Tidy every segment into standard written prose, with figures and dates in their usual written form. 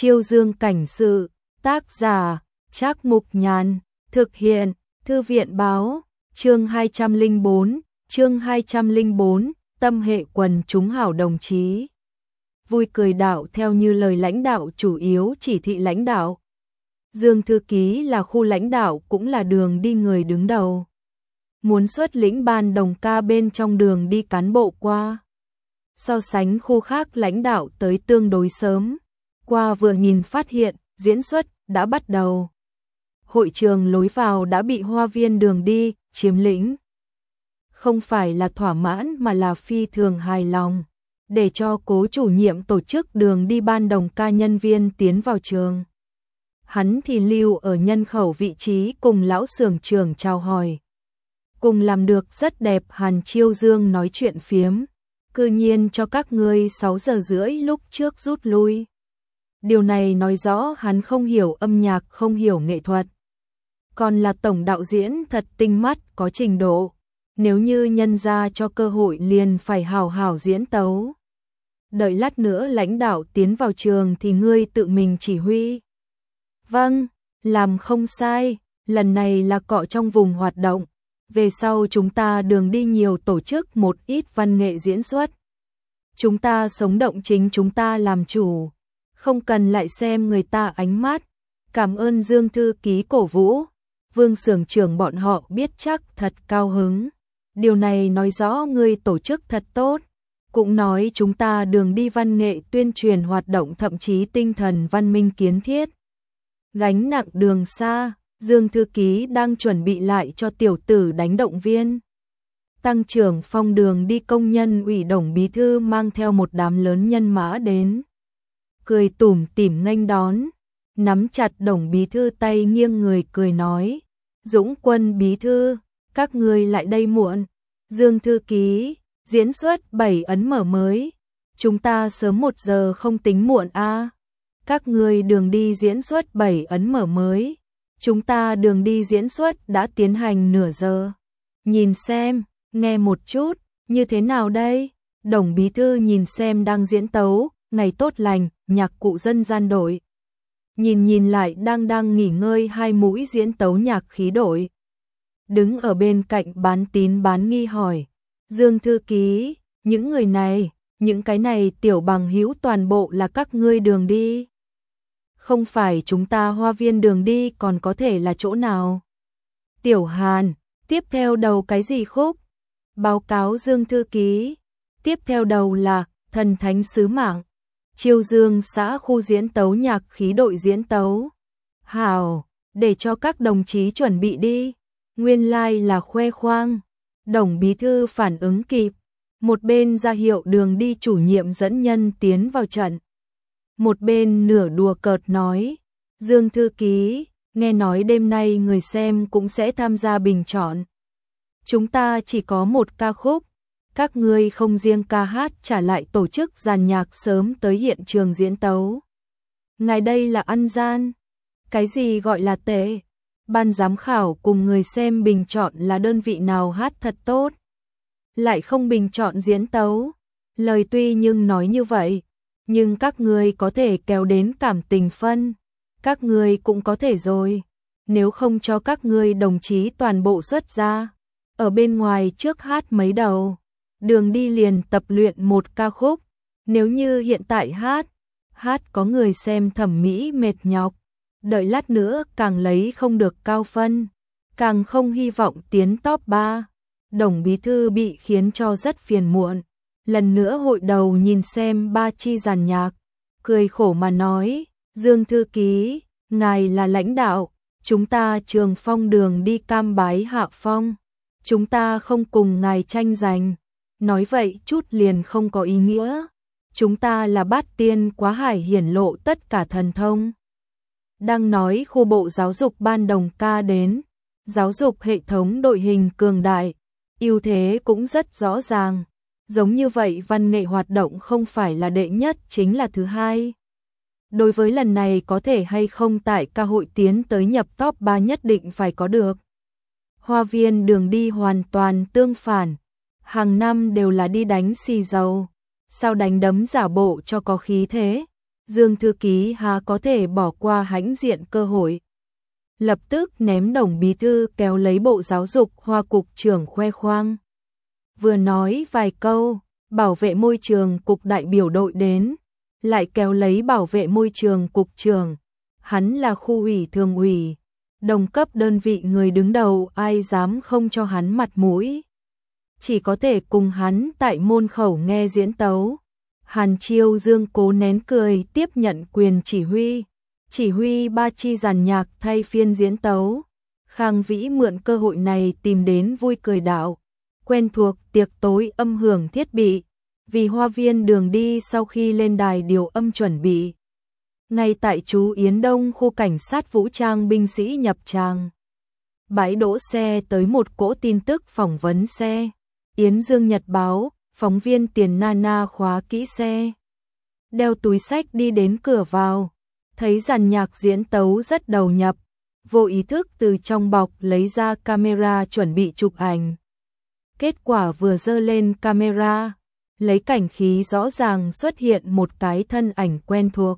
Chiêu Dương cảnh sự, tác giả, Trác Mục Nhàn, thực hiện, Thư viện báo, chương 204, tâm hệ quần chúng hảo đồng chí. Vui cười đạo theo như lời lãnh đạo chủ yếu chỉ thị lãnh đạo. Dương thư ký là khu lãnh đạo cũng là đường đi người đứng đầu. Muốn xuất lĩnh ban đồng ca bên trong đường đi cán bộ qua. So sánh khu khác lãnh đạo tới tương đối sớm. Qua vừa nhìn phát hiện, diễn xuất đã bắt đầu. Hội trường lối vào đã bị hoa viên đường đi chiếm lĩnh. Không phải là thỏa mãn mà là phi thường hài lòng. Để cho cố chủ nhiệm tổ chức đường đi ban đồng ca nhân viên tiến vào trường. Hắn thì lưu ở nhân khẩu vị trí cùng lão xưởng trưởng chào hỏi. Cùng làm được rất đẹp. Hàn Chiêu Dương nói chuyện phiếm. Cư nhiên cho các ngươi 6 giờ rưỡi lúc trước rút lui. Điều này nói rõ hắn không hiểu âm nhạc, không hiểu nghệ thuật. Còn là tổng đạo diễn thật tinh mắt, có trình độ. Nếu như nhân ra cho cơ hội liền phải hào hào diễn tấu. Đợi lát nữa lãnh đạo tiến vào trường thì ngươi tự mình chỉ huy. Vâng, làm không sai, lần này là cọ trong vùng hoạt động. Về sau chúng ta đường đi nhiều tổ chức một ít văn nghệ diễn xuất. Chúng ta sống động chính chúng ta làm chủ. Không cần lại xem người ta ánh mắt. Cảm ơn Dương thư ký cổ vũ. Vương xưởng trưởng bọn họ biết chắc thật cao hứng. Điều này nói rõ ngươi tổ chức thật tốt. Cũng nói chúng ta đường đi văn nghệ tuyên truyền hoạt động thậm chí tinh thần văn minh kiến thiết. Gánh nặng đường xa, Dương thư ký đang chuẩn bị lại cho tiểu tử đánh động viên. Tăng trưởng phong đường đi công nhân ủy Đồng bí thư mang theo một đám lớn nhân mã đến. Cười tủm tỉm nghênh đón, nắm chặt Đồng bí thư tay nghiêng người cười nói. Dũng Quân bí thư, các ngươi lại đây muộn. Dương thư ký, diễn xuất 7 ấn mở mới. Chúng ta sớm 1 giờ không tính muộn a. Các ngươi đường đi diễn xuất 7 ấn mở mới. Chúng ta đường đi diễn xuất đã tiến hành nửa giờ. Nhìn xem, nghe một chút, như thế nào đây? Đồng bí thư nhìn xem đang diễn tấu, ngày tốt lành, nhạc cụ dân gian đội. Nhìn lại đang nghỉ ngơi 2 mũi diễn tấu nhạc khí đội. Đứng ở bên cạnh bán tín bán nghi hỏi. Dương thư ký, những người này, những cái này tiểu bằng hữu toàn bộ là các ngươi đường đi. Không phải chúng ta hoa viên đường đi còn có thể là chỗ nào? Tiểu Hàn, tiếp theo đầu cái gì khúc? Báo cáo Dương thư ký, tiếp theo đầu là Thần Thánh Sứ Mạng. Chiêu Dương xã khu diễn tấu nhạc khí đội diễn tấu. Hảo, để cho các đồng chí chuẩn bị đi. Nguyên lai là khoe khoang. Đồng bí thư phản ứng kịp. Một bên ra hiệu đường đi chủ nhiệm dẫn nhân tiến vào trận. Một bên nửa đùa cợt nói. Dương thư ký, nghe nói đêm nay người xem cũng sẽ tham gia bình chọn. Chúng ta chỉ có một ca khúc. Các ngươi không riêng ca hát trả lại tổ chức dàn nhạc sớm tới hiện trường diễn tấu. Ngài đây là ăn gian. Cái gì gọi là tệ? Ban giám khảo cùng người xem bình chọn là đơn vị nào hát thật tốt. Lại không bình chọn diễn tấu. Lời tuy nhưng nói như vậy. Nhưng các ngươi có thể kéo đến cảm tình phân. Các ngươi cũng có thể rồi. Nếu không cho các ngươi đồng chí toàn bộ xuất ra. Ở bên ngoài trước hát mấy đầu. Đường đi liền tập luyện một ca khúc. Nếu như hiện tại hát có người xem thẩm mỹ mệt nhọc. Đợi lát nữa càng lấy không được cao phân. Càng không hy vọng tiến top 3. Đồng bí thư bị khiến cho rất phiền muộn. Lần nữa hội đầu nhìn xem 3 chi dàn nhạc. Cười khổ mà nói. Dương thư ký, ngài là lãnh đạo. Chúng ta trường phong đường đi cam bái hạ phong. Chúng ta không cùng ngài tranh giành. Nói vậy chút liền không có ý nghĩa. Chúng ta là bát tiên quá hải hiển lộ tất cả thần thông. Đang nói khu bộ giáo dục ban đồng ca đến. Giáo dục hệ thống đội hình cường đại. Ưu thế cũng rất rõ ràng. Giống như vậy văn nghệ hoạt động không phải là đệ nhất chính là thứ hai. Đối với lần này có thể hay không tại ca hội tiến tới nhập top 3 nhất định phải có được. Hoa viên đường đi hoàn toàn tương phản. Hàng năm đều là đi đánh xì dầu. Sao đánh đấm giả bộ cho có khí thế? Dương thư ký há có thể bỏ qua hãnh diện cơ hội. Lập tức ném đồng bí thư kéo lấy Bộ Giáo dục Hoa cục trưởng khoe khoang. Vừa nói vài câu, bảo vệ môi trường cục đại biểu đội đến, lại kéo lấy bảo vệ môi trường cục trưởng. Hắn là khu ủy thường ủy, đồng cấp đơn vị người đứng đầu, ai dám không cho hắn mặt mũi. Chỉ có thể cùng hắn tại môn khẩu nghe diễn tấu. Hàn Chiêu Dương cố nén cười tiếp nhận quyền chỉ huy ba chi giàn nhạc thay phiên diễn tấu. Khang Vĩ mượn cơ hội này tìm đến Vui Cười Đạo, quen thuộc tiệc tối âm hưởng thiết bị, vì Hoa Viên đường đi sau khi lên đài điều âm chuẩn bị. Ngay tại chú Yến Đông khu cảnh sát vũ trang binh sĩ nhập tràng. Bãi đỗ xe tới một cỗ tin tức phỏng vấn xe. Yến Dương Nhật Báo, phóng viên Tiền Nana khóa kỹ xe, đeo túi xách đi đến cửa vào, thấy dàn nhạc diễn tấu rất đầu nhập, vô ý thức từ trong bọc lấy ra camera chuẩn bị chụp ảnh. Kết quả vừa giơ lên camera, lấy cảnh khí rõ ràng xuất hiện một cái thân ảnh quen thuộc.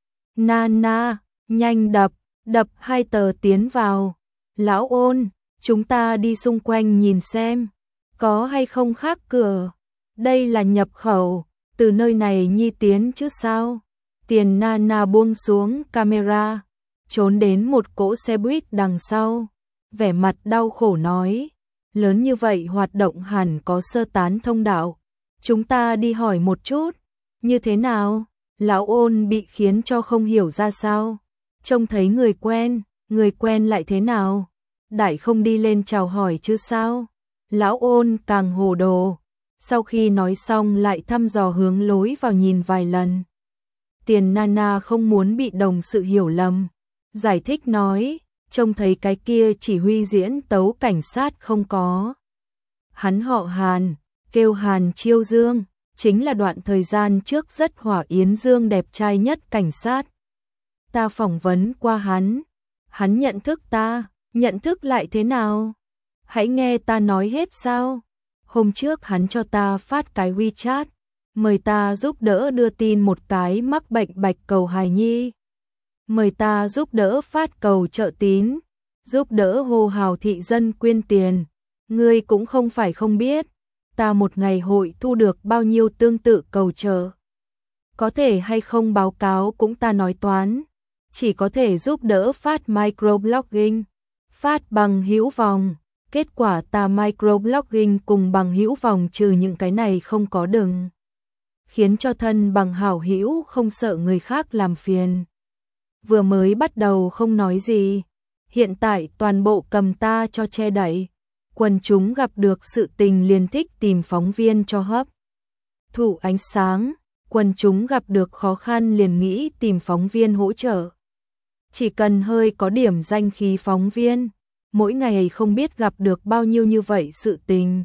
Nana, nhanh đập 2 tờ tiến vào. Lão Ôn, chúng ta đi xung quanh nhìn xem, có hay không khác cửa. Đây là nhập khẩu, từ nơi này nhi tiến chứ sao. Tiền Nana buông xuống camera, trốn đến một cỗ xe buýt đằng sau, vẻ mặt đau khổ nói, lớn như vậy hoạt động hẳn có sơ tán thông đạo. Chúng ta đi hỏi một chút, như thế nào? Lão Ôn bị khiến cho không hiểu ra sao. Trông thấy người quen lại thế nào? Đại không đi lên chào hỏi chứ sao? Lão Ôn càng hồ đồ. Sau khi nói xong lại thăm dò hướng lối vào nhìn vài lần. Tiền Nana không muốn bị đồng sự hiểu lầm, giải thích nói, trông thấy cái kia chỉ huy diễn tấu cảnh sát không có. Hắn họ Hàn, kêu Hàn Chiêu Dương, chính là đoạn thời gian trước rất hỏa Yến Dương đẹp trai nhất cảnh sát. Ta phỏng vấn qua hắn nhận thức ta, nhận thức lại thế nào? Hãy nghe ta nói hết sao? Hôm trước hắn cho ta phát cái WeChat, mời ta giúp đỡ đưa tin một cái mắc bệnh bạch cầu hài nhi. Mời ta giúp đỡ phát cầu trợ tín, giúp đỡ hô hào thị dân quyên tiền. Ngươi cũng không phải không biết, ta một ngày hội thu được bao nhiêu tương tự cầu trợ. Có thể hay không báo cáo cũng ta nói toán, chỉ có thể giúp đỡ phát microblogging, phát bằng hữu vòng. Kết quả ta microblogging cùng bằng hữu vòng trừ những cái này không có đừng. Khiến cho thân bằng hảo hữu không sợ người khác làm phiền. Vừa mới bắt đầu không nói gì, hiện tại toàn bộ cầm ta cho che đậy. Quần chúng gặp được sự tình liền thích tìm phóng viên cho hấp thụ ánh sáng, quần chúng gặp được khó khăn liền nghĩ tìm phóng viên hỗ trợ. Chỉ cần hơi có điểm danh khí phóng viên, mỗi ngày không biết gặp được bao nhiêu như vậy sự tình.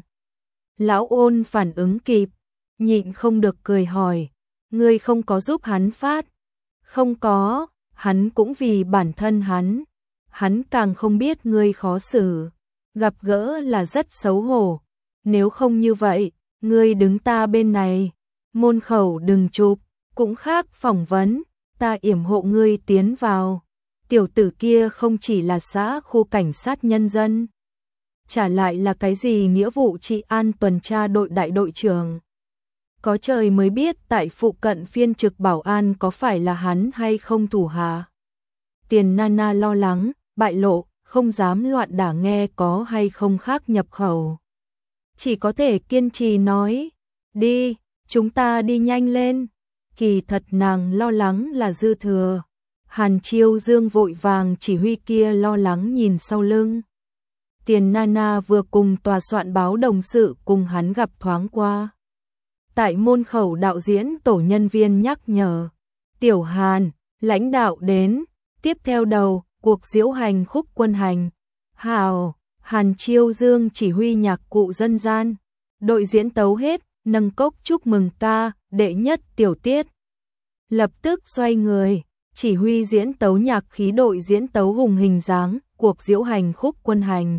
Lão Ôn phản ứng kịp, nhịn không được cười hỏi, ngươi không có giúp hắn phát? Không có, hắn cũng vì bản thân hắn càng không biết ngươi khó xử, gặp gỡ là rất xấu hổ. Nếu không như vậy, ngươi đứng ta bên này, môn khẩu đừng chụp, cũng khác phỏng vấn, ta yểm hộ ngươi tiến vào. Tiểu tử kia không chỉ là xã khu cảnh sát nhân dân, trả lại là cái gì nghĩa vụ trị an tuần tra đội đại đội trưởng. Có trời mới biết tại phụ cận phiên trực bảo an có phải là hắn hay không thủ hạ. Tiền Nana lo lắng, bại lộ, không dám loạn đả nghe có hay không khác nhập khẩu. Chỉ có thể kiên trì nói, đi, chúng ta đi nhanh lên. Kỳ thật nàng lo lắng là dư thừa. Hàn Chiêu Dương vội vàng chỉ huy kia lo lắng nhìn sau lưng. Tiền Nana vừa cùng tòa soạn báo đồng sự cùng hắn gặp thoáng qua. Tại môn khẩu đạo diễn tổ nhân viên nhắc nhở, Tiểu Hàn, lãnh đạo đến, tiếp theo đầu, cuộc diễu hành khúc quân hành. Hào, Hàn Chiêu Dương chỉ huy nhạc cụ dân gian, đội diễn tấu hết, nâng cốc chúc mừng ca, đệ nhất tiểu tiết. Lập tức xoay người, chỉ huy diễn tấu nhạc khí đội diễn tấu hùng hình dáng, cuộc diễu hành khúc quân hành.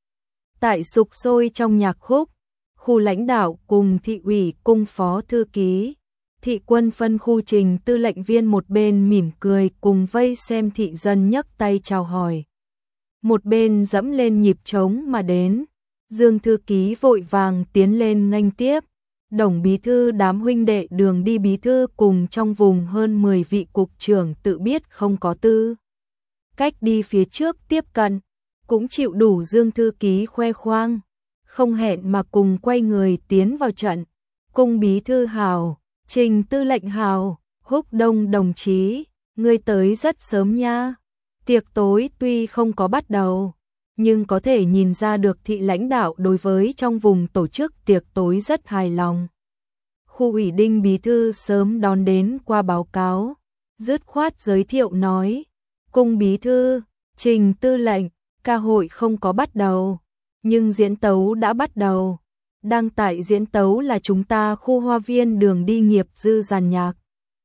Tại sục sôi trong nhạc khúc, khu lãnh đạo cùng thị ủy cung phó thư ký, Thị quân phân khu Trình tư lệnh viên một bên mỉm cười cùng vây xem thị dân nhấc tay chào hỏi. Một bên dẫm lên nhịp trống mà đến. Dương thư ký vội vàng tiến lên nghênh tiếp. Đồng bí thư đám huynh đệ Đường đi bí thư cùng trong vùng hơn 10 vị cục trưởng tự biết không có tư cách đi phía trước tiếp cận, cũng chịu đủ Dương thư ký khoe khoang, không hẹn mà cùng quay người tiến vào trận. Cung bí thư hào, Trình tư lệnh hào, Húc Đông đồng chí, ngươi tới rất sớm nha. Tiệc tối tuy không có bắt đầu, nhưng có thể nhìn ra được thị lãnh đạo đối với trong vùng tổ chức tiệc tối rất hài lòng. Khu ủy Đinh bí thư sớm đón đến qua báo cáo, dứt khoát giới thiệu nói, cung bí thư, Trình tư lệnh, ca hội không có bắt đầu, nhưng diễn tấu đã bắt đầu. Đang tại diễn tấu là chúng ta khu hoa viên Đường đi nghiệp dư dàn nhạc.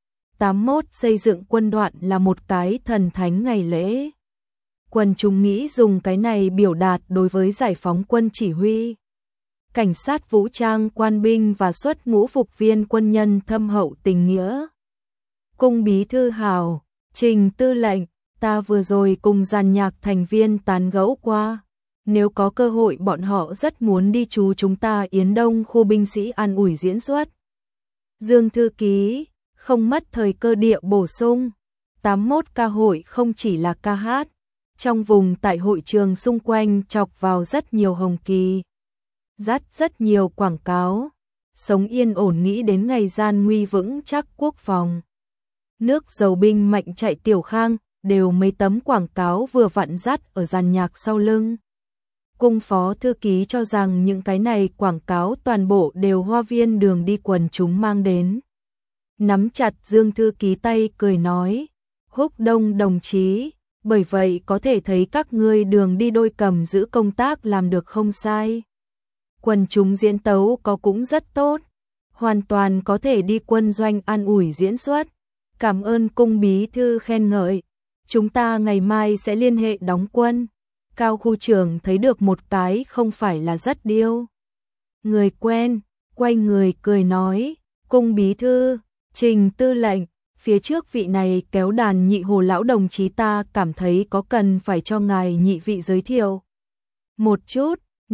81 xây dựng quân đoạn là một cái thần thánh ngày lễ. Quần chúng nghĩ dùng cái này biểu đạt đối với giải phóng quân chỉ huy, cảnh sát vũ trang quan binh và xuất ngũ phục viên quân nhân thâm hậu tình nghĩa. Cung bí thư hào, Trình tư lệnh, ta vừa rồi cùng dàn nhạc thành viên tán gẫu qua. Nếu có cơ hội bọn họ rất muốn đi chú chúng ta Yến Đông khu binh sĩ an ủi diễn xuất. Dương thư ký, không mất thời cơ địa bổ sung. 81 ca hội không chỉ là ca hát. Trong vùng tại hội trường xung quanh chọc vào rất nhiều hồng kỳ. Dắt rất nhiều quảng cáo. Sống yên ổn nghĩ đến ngày gian nguy vững chắc quốc phòng. Nước dầu binh mạnh chạy tiểu khang, đều mấy tấm quảng cáo vừa vặn dắt ở dàn nhạc sau lưng. Cung phó thư ký cho rằng những cái này quảng cáo toàn bộ đều hoa viên Đường đi quần chúng mang đến. Nắm chặt Dương thư ký tay cười nói, Húc Đông đồng chí, bởi vậy có thể thấy các ngươi Đường đi đôi cầm giữ công tác làm được không sai. Quần chúng diễn tấu có cũng rất tốt, hoàn toàn có thể đi quân doanh an ủi diễn xuất. Cảm ơn cung bí thư khen ngợi, chúng ta ngày mai sẽ liên hệ đóng quân. Cao khu trưởng thấy được một cái không phải là rất điêu. Người quen, quay người cười nói, cung bí thư, Trình tư lệnh, phía trước vị này kéo đàn nhị hồ lão đồng chí ta cảm thấy có cần phải cho ngài nhị vị giới thiệu. Một chút,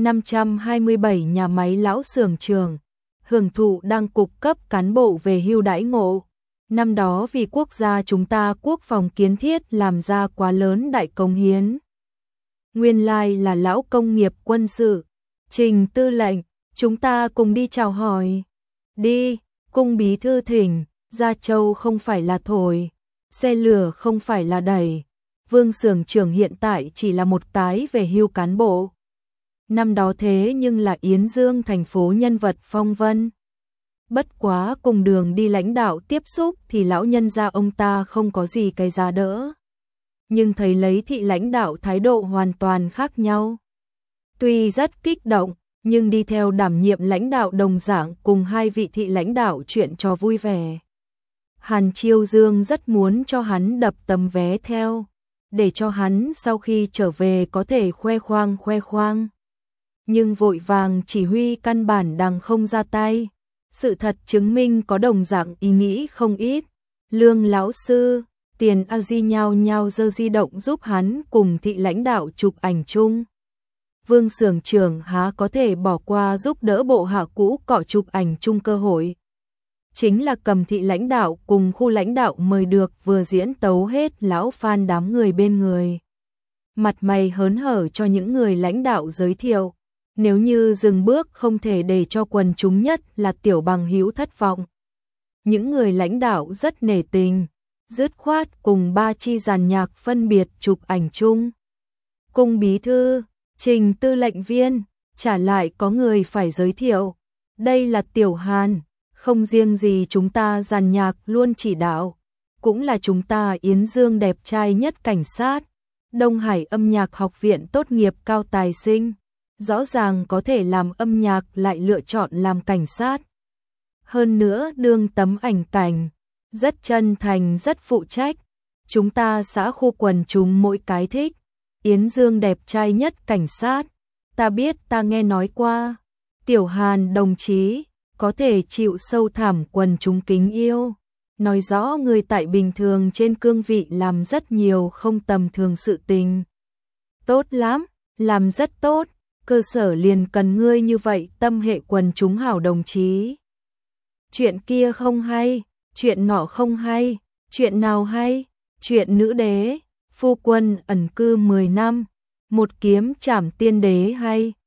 527 nhà máy lão xưởng trường, hưởng thụ đang cục cấp cán bộ về hưu đãi ngộ. Năm đó vì quốc gia chúng ta quốc phòng kiến thiết làm ra quá lớn đại công hiến. Nguyên lai là lão công nghiệp quân sự. Trình tư lệnh, chúng ta cùng đi chào hỏi. Đi, cung bí thư thỉnh, Gia Châu không phải là thổi, xe lửa không phải là đẩy. Vương xưởng trưởng hiện tại chỉ là một cái về hưu cán bộ. Năm đó thế nhưng là Yến Dương thành phố nhân vật phong vân. Bất quá cùng Đường đi lãnh đạo tiếp xúc thì lão nhân gia ông ta không có gì cái giá đỡ. Nhưng thấy lấy thị lãnh đạo thái độ hoàn toàn khác nhau. Tuy rất kích động, nhưng đi theo đảm nhiệm lãnh đạo đồng dạng cùng hai vị thị lãnh đạo chuyện cho vui vẻ. Hàn Chiêu Dương rất muốn cho hắn đập tấm vé theo, để cho hắn sau khi trở về có thể khoe khoang. Nhưng vội vàng chỉ huy căn bản đằng không ra tay. Sự thật chứng minh có đồng dạng ý nghĩ không ít. Lương lão sư, Tiền A Di nhao nhao giơ di động giúp hắn cùng thị lãnh đạo chụp ảnh chung. Vương xưởng trưởng há có thể bỏ qua giúp đỡ bộ hạ cũ cọ chụp ảnh chung cơ hội. Chính là cầm thị lãnh đạo cùng khu lãnh đạo mời được vừa diễn tấu hết lão Phan đám người bên người. Mặt mày hớn hở cho những người lãnh đạo giới thiệu. Nếu như dừng bước không thể để cho quần chúng nhất là tiểu bằng hữu thất vọng. Những người lãnh đạo rất nể tình, dứt khoát cùng ba chi dàn nhạc phân biệt chụp ảnh chung. Cung bí thư, Trình tư lệnh viên, trả lại có người phải giới thiệu. Đây là Tiểu Hàn, không riêng gì chúng ta dàn nhạc luôn chỉ đạo, cũng là chúng ta Yến Dương đẹp trai nhất cảnh sát, Đông Hải âm nhạc học viện tốt nghiệp cao tài sinh. Rõ ràng có thể làm âm nhạc lại lựa chọn làm cảnh sát. Hơn nữa đương tấm ảnh cảnh, rất chân thành rất phụ trách. Chúng ta xã khu quần chúng mỗi cái thích. Yến Dương đẹp trai nhất cảnh sát. Ta biết ta nghe nói qua. Tiểu Hàn đồng chí, có thể chịu sâu thẳm quần chúng kính yêu. Nói rõ người tại bình thường trên cương vị làm rất nhiều không tầm thường sự tình. Tốt lắm, làm rất tốt, cơ sở liền cần ngươi như vậy tâm hệ quần chúng hảo đồng chí. Chuyện kia không hay, chuyện nọ không hay, chuyện nào hay, chuyện nữ đế, phu quân ẩn cư 10 năm, một kiếm trảm tiên đế hay.